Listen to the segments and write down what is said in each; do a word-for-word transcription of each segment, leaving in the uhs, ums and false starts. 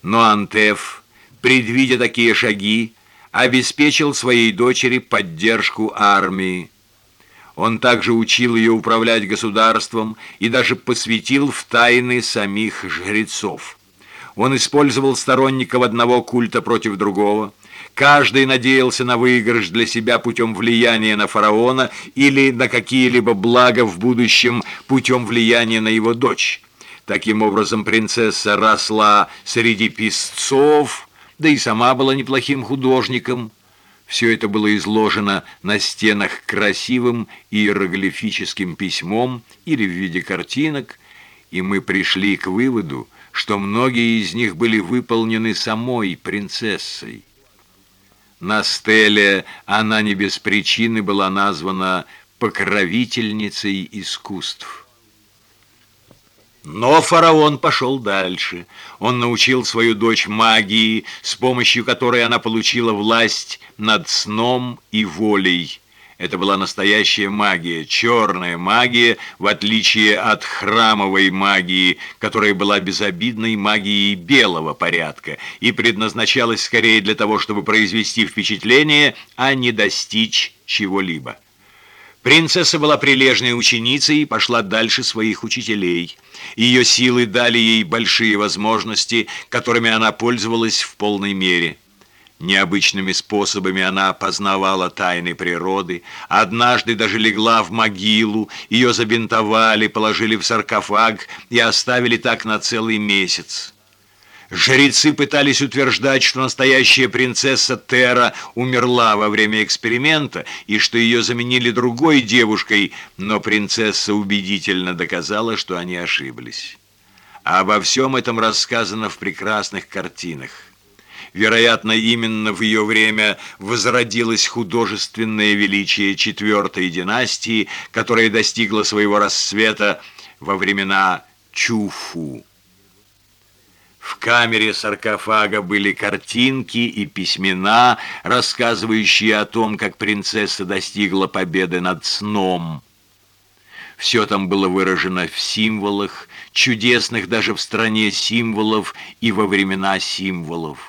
Но Антеф, предвидя такие шаги, обеспечил своей дочери поддержку армии. Он также учил ее управлять государством и даже посвятил в тайны самих жрецов. Он использовал сторонников одного культа против другого. Каждый надеялся на выигрыш для себя путем влияния на фараона или на какие-либо блага в будущем путем влияния на его дочь. Таким образом, принцесса росла среди песцов, да и сама была неплохим художником. Все это было изложено на стенах красивым иероглифическим письмом или в виде картинок, и мы пришли к выводу, что многие из них были выполнены самой принцессой. На стеле она не без причины была названа покровительницей искусств. Но фараон пошел дальше. Он научил свою дочь магии, с помощью которой она получила власть над сном и волей. Это была настоящая магия, черная магия, в отличие от храмовой магии, которая была безобидной магией белого порядка и предназначалась скорее для того, чтобы произвести впечатление, а не достичь чего-либо. Принцесса была прилежной ученицей и пошла дальше своих учителей. Ее силы дали ей большие возможности, которыми она пользовалась в полной мере. Необычными способами она познавала тайны природы. Однажды даже легла в могилу, ее забинтовали, положили в саркофаг и оставили так на целый месяц. Жрецы пытались утверждать, что настоящая принцесса Тера умерла во время эксперимента и что ее заменили другой девушкой, но принцесса убедительно доказала, что они ошиблись. А обо всем этом рассказано в прекрасных картинах. Вероятно, именно в ее время возродилось художественное величие четвертой династии, которая достигла своего расцвета во времена Чуфу. В камере саркофага были картинки и письмена, рассказывающие о том, как принцесса достигла победы над сном. Все там было выражено в символах, чудесных даже в стране символов и во времена символов.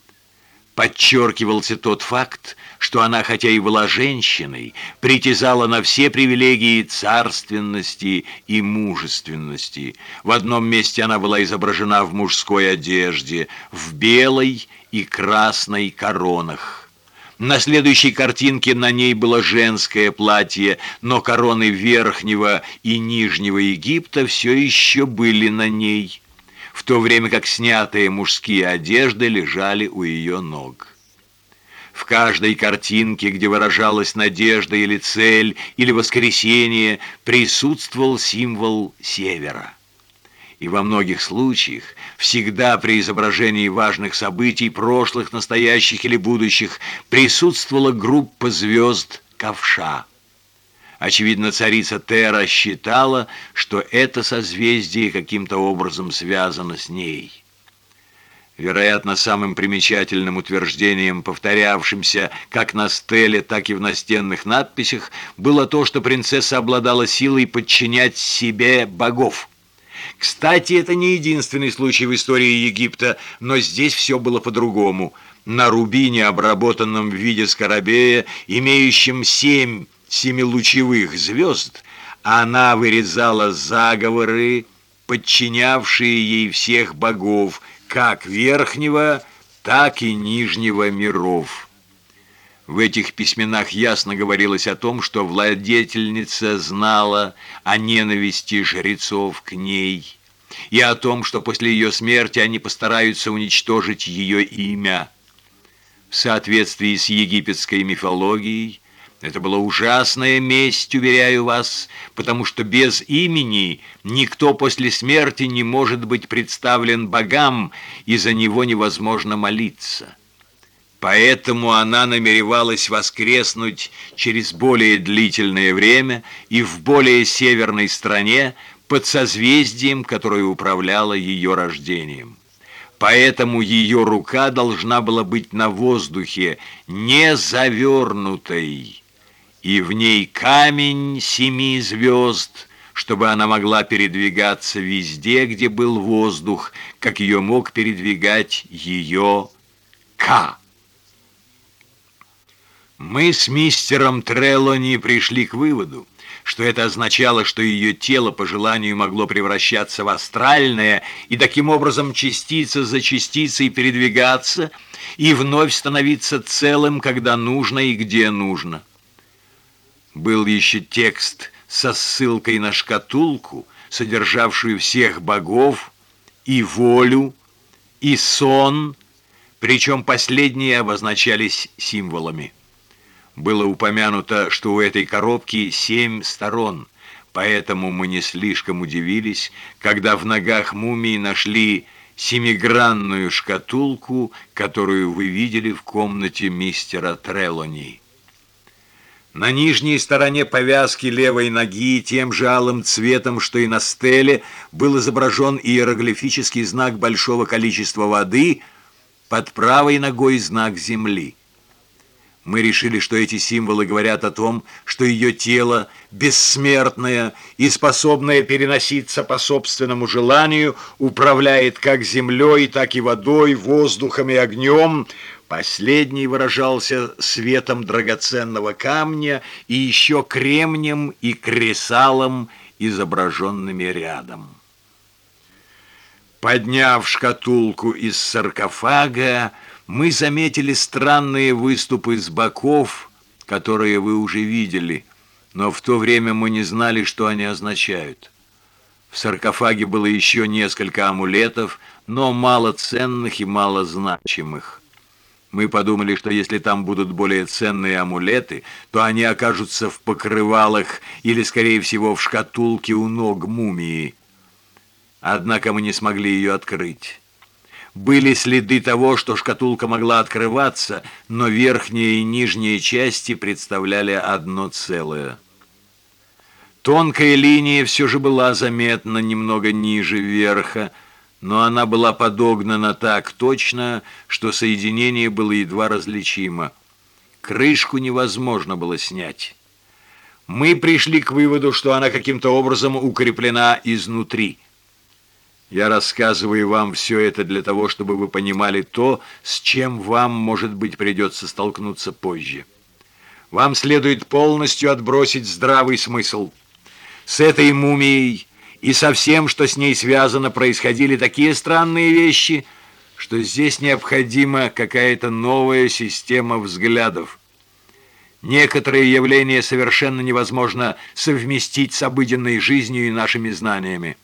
Подчеркивался тот факт, что она, хотя и была женщиной, притязала на все привилегии царственности и мужественности. В одном месте она была изображена в мужской одежде, в белой и красной коронах. На следующей картинке на ней было женское платье, но короны Верхнего и Нижнего Египта все еще были на ней, в то время как снятые мужские одежды лежали у ее ног. В каждой картинке, где выражалась надежда или цель, или воскресение, присутствовал символ севера. И во многих случаях, всегда при изображении важных событий, прошлых, настоящих или будущих, присутствовала группа звезд ковша. Очевидно, царица Тера считала, что это созвездие каким-то образом связано с ней. Вероятно, самым примечательным утверждением, повторявшимся как на стеле, так и в настенных надписях, было то, что принцесса обладала силой подчинять себе богов. Кстати, это не единственный случай в истории Египта, но здесь все было по-другому. На рубине, обработанном в виде скоробея, имеющем семь семилучевых звезд, она вырезала заговоры, подчинявшие ей всех богов, как верхнего, так и нижнего миров. В этих письменах ясно говорилось о том, что владетельница знала о ненависти жрецов к ней и о том, что после ее смерти они постараются уничтожить ее имя. В соответствии с египетской мифологией, это была ужасная месть, уверяю вас, потому что без имени никто после смерти не может быть представлен богам, и за него невозможно молиться. Поэтому она намеревалась воскреснуть через более длительное время и в более северной стране под созвездием, которое управляло ее рождением. Поэтому ее рука должна была быть на воздухе, не завернутой, и в ней камень семи звезд, чтобы она могла передвигаться везде, где был воздух, как ее мог передвигать ее К. Мы с мистером Трелони пришли к выводу, что это означало, что ее тело по желанию могло превращаться в астральное и таким образом частица за частицей передвигаться и вновь становиться целым, когда нужно и где нужно. Был еще текст со ссылкой на шкатулку, содержавшую всех богов, и волю, и сон, причем последние обозначались символами. Было упомянуто, что у этой коробки семь сторон, поэтому мы не слишком удивились, когда в ногах мумии нашли семигранную шкатулку, которую вы видели в комнате мистера Трелони. На нижней стороне повязки левой ноги тем же алым цветом, что и на стеле, был изображен иероглифический знак большого количества воды, под правой ногой знак земли. Мы решили, что эти символы говорят о том, что ее тело, бессмертное и способное переноситься по собственному желанию, управляет как землей, так и водой, воздухом и огнем. Последний выражался светом драгоценного камня и еще кремнем и кресалом, изображенными рядом. Подняв шкатулку из саркофага, мы заметили странные выступы с боков, которые вы уже видели, но в то время мы не знали, что они означают. В саркофаге было еще несколько амулетов, но мало ценных и мало значимых. Мы подумали, что если там будут более ценные амулеты, то они окажутся в покрывалах или, скорее всего, в шкатулке у ног мумии. Однако мы не смогли ее открыть. Были следы того, что шкатулка могла открываться, но верхние и нижние части представляли одно целое. Тонкая линия все же была заметна немного ниже верха, но она была подогнана так точно, что соединение было едва различимо. Крышку невозможно было снять. Мы пришли к выводу, что она каким-то образом укреплена изнутри. Я рассказываю вам все это для того, чтобы вы понимали то, с чем вам, может быть, придется столкнуться позже. Вам следует полностью отбросить здравый смысл. С этой мумией и со всем, что с ней связано, происходили такие странные вещи, что здесь необходима какая-то новая система взглядов. Некоторые явления совершенно невозможно совместить с обыденной жизнью и нашими знаниями.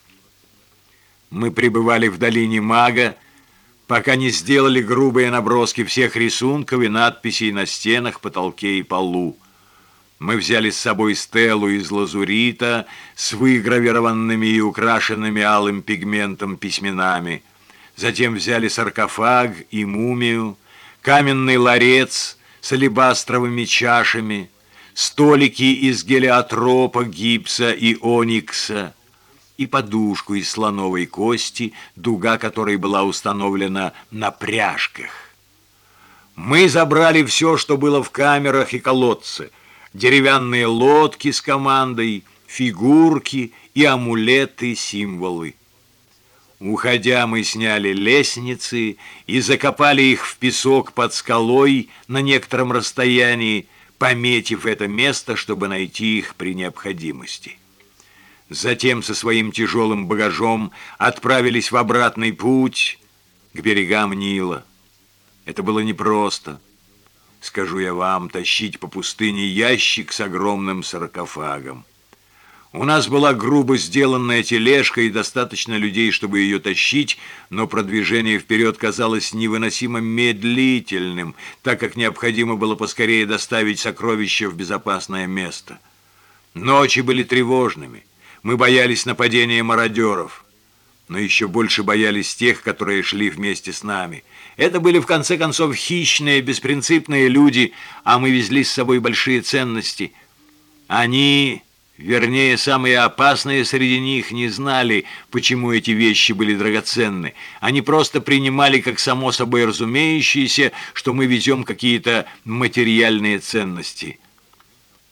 Мы пребывали в долине Мага, пока не сделали грубые наброски всех рисунков и надписей на стенах, потолке и полу. Мы взяли с собой стелу из лазурита с выгравированными и украшенными алым пигментом письменами. Затем взяли саркофаг и мумию, каменный ларец с алебастровыми чашами, столики из гелиотропа, гипса и оникса, и подушку из слоновой кости, дуга которой была установлена на пряжках. Мы забрали все, что было в камерах и колодце: деревянные лодки с командой, фигурки и амулеты-символы. Уходя, мы сняли лестницы и закопали их в песок под скалой на некотором расстоянии, пометив это место, чтобы найти их при необходимости. Затем со своим тяжелым багажом отправились в обратный путь к берегам Нила. Это было непросто. Скажу я вам, тащить по пустыне ящик с огромным саркофагом. У нас была грубо сделанная тележка и достаточно людей, чтобы ее тащить, но продвижение вперед казалось невыносимо медлительным, так как необходимо было поскорее доставить сокровища в безопасное место. Ночи были тревожными. Мы боялись нападения мародеров, но еще больше боялись тех, которые шли вместе с нами. Это были, в конце концов, хищные, беспринципные люди, а мы везли с собой большие ценности. Они, вернее, самые опасные среди них, не знали, почему эти вещи были драгоценны. Они просто принимали как само собой разумеющееся, что мы везем какие-то материальные ценности.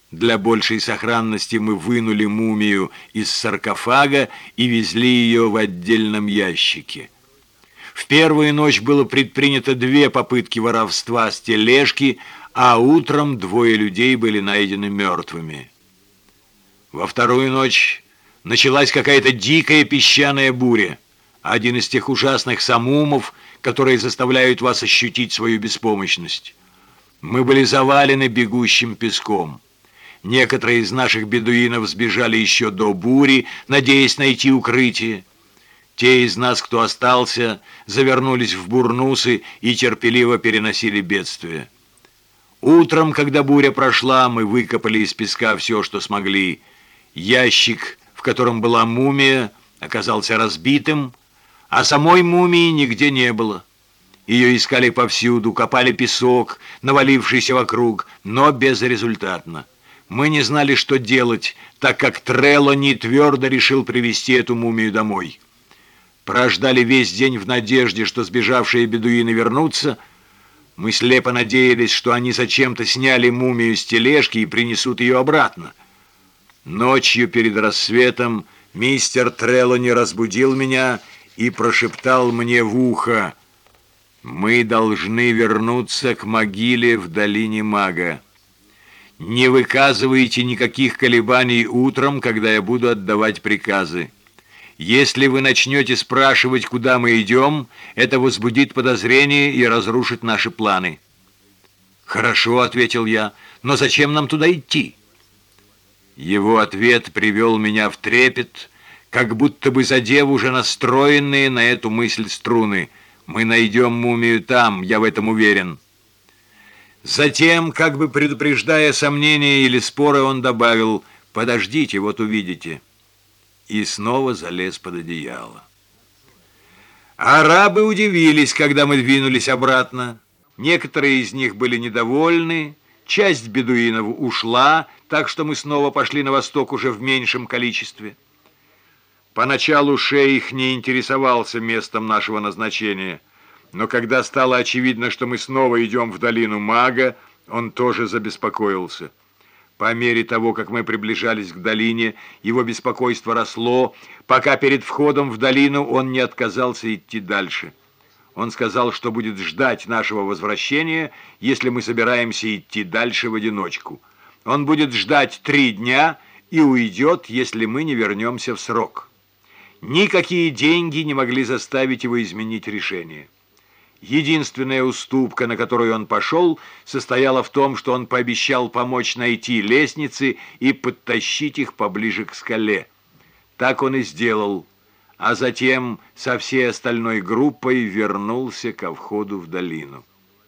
Для большей сохранности мы вынули мумию из саркофага и везли ее в отдельном ящике. В первую ночь было предпринято две попытки воровства с тележки, а утром двое людей были найдены мертвыми. Во вторую ночь началась какая-то дикая песчаная буря, один из тех ужасных самумов, которые заставляют вас ощутить свою беспомощность. Мы были завалены бегущим песком. Некоторые из наших бедуинов сбежали еще до бури, надеясь найти укрытие. Те из нас, кто остался, завернулись в бурнусы и терпеливо переносили бедствие. Утром, когда буря прошла, мы выкопали из песка все, что смогли. Ящик, в котором была мумия, оказался разбитым, а самой мумии нигде не было. Ее искали повсюду, копали песок, навалившийся вокруг, но безрезультатно. Мы не знали, что делать, так как Трелони твердо решил привезти эту мумию домой. Прождали весь день в надежде, что сбежавшие бедуины вернутся. Мы слепо надеялись, что они зачем-то сняли мумию с тележки и принесут ее обратно. Ночью перед рассветом мистер Трелони разбудил меня и прошептал мне в ухо: «Мы должны вернуться к могиле в долине Мага. Не выказывайте никаких колебаний утром, когда я буду отдавать приказы. Если вы начнете спрашивать, куда мы идем, это возбудит подозрение и разрушит наши планы». «Хорошо», — ответил я, — «но зачем нам туда идти?» Его ответ привел меня в трепет, как будто бы задев уже настроенные на эту мысль струны. «Мы найдем мумию там, я в этом уверен». Затем, как бы предупреждая сомнения или споры, он добавил: «Подождите, вот увидите». И снова залез под одеяло. Арабы удивились, когда мы двинулись обратно. Некоторые из них были недовольны, часть бедуинов ушла, так что мы снова пошли на восток уже в меньшем количестве. Поначалу шейх не интересовался местом нашего назначения, но когда стало очевидно, что мы снова идем в долину Мага, он тоже забеспокоился. По мере того, как мы приближались к долине, его беспокойство росло, пока перед входом в долину он не отказался идти дальше. Он сказал, что будет ждать нашего возвращения, если мы собираемся идти дальше в одиночку. Он будет ждать три дня и уйдет, если мы не вернемся в срок. Никакие деньги не могли заставить его изменить решение. Единственная уступка, на которую он пошел, состояла в том, что он пообещал помочь найти лестницы и подтащить их поближе к скале. Так он и сделал, а затем со всей остальной группой вернулся ко входу в долину.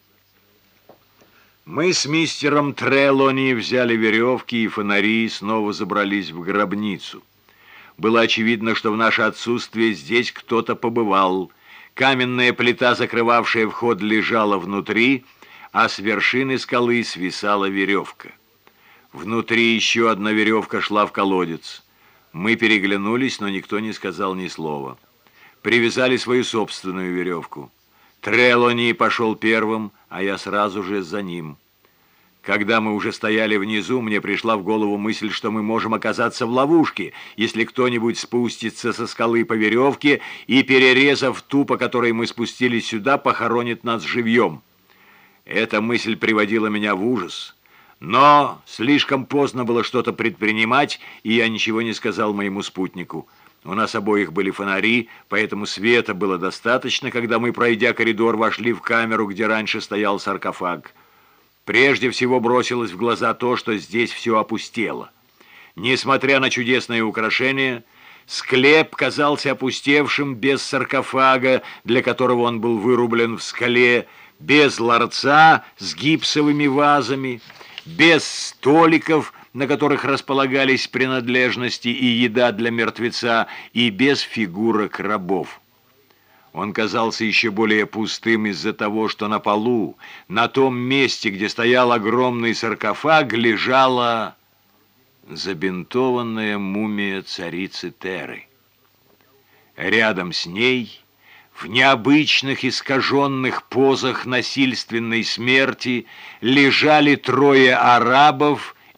Мы с мистером Трелони взяли веревки и фонари и снова забрались в гробницу. Было очевидно, что в наше отсутствие здесь кто-то побывал. Каменная плита, закрывавшая вход, лежала внутри, а с вершины скалы свисала веревка. Внутри еще одна веревка шла в колодец. Мы переглянулись, но никто не сказал ни слова. Привязали свою собственную веревку. Трелони пошел первым, а я сразу же за ним. Когда мы уже стояли внизу, мне пришла в голову мысль, что мы можем оказаться в ловушке, если кто-нибудь спустится со скалы по веревке и, перерезав ту, по которой мы спустились сюда, похоронит нас живьем. Эта мысль приводила меня в ужас. Но слишком поздно было что-то предпринимать, и я ничего не сказал моему спутнику. У нас обоих были фонари, поэтому света было достаточно, когда мы, пройдя коридор, вошли в камеру, где раньше стоял саркофаг. Прежде всего бросилось в глаза то, что здесь все опустело. Несмотря на чудесные украшения, склеп казался опустевшим без саркофага, для которого он был вырублен в скале, без ларца с гипсовыми вазами, без столиков, на которых располагались принадлежности и еда для мертвеца, и без фигурок рабов. Он казался еще более пустым из-за того, что на полу, на том месте, где стоял огромный саркофаг, лежала забинтованная мумия царицы Теры. Рядом с ней, в необычных искаженных позах насильственной смерти, лежали трое арабов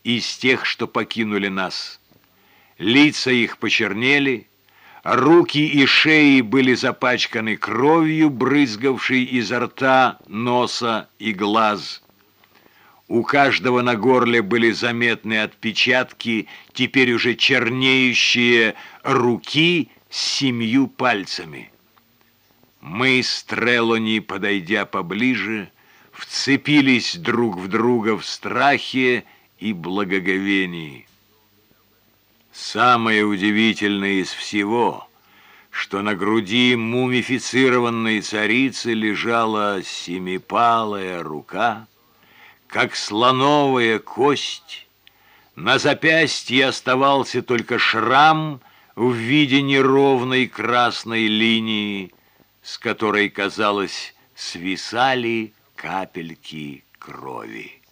из тех, что покинули нас. Лица их почернели, руки и шеи были запачканы кровью, брызгавшей изо рта, носа и глаз. У каждого на горле были заметны отпечатки, теперь уже чернеющие руки с семью пальцами. Мы с Трелони, подойдя поближе, вцепились друг в друга в страхе и благоговении. Самое удивительное из всего, что на груди мумифицированной царицы лежала семипалая рука, как слоновая кость. На запястье оставался только шрам в виде неровной красной линии, с которой, казалось, свисали капельки крови.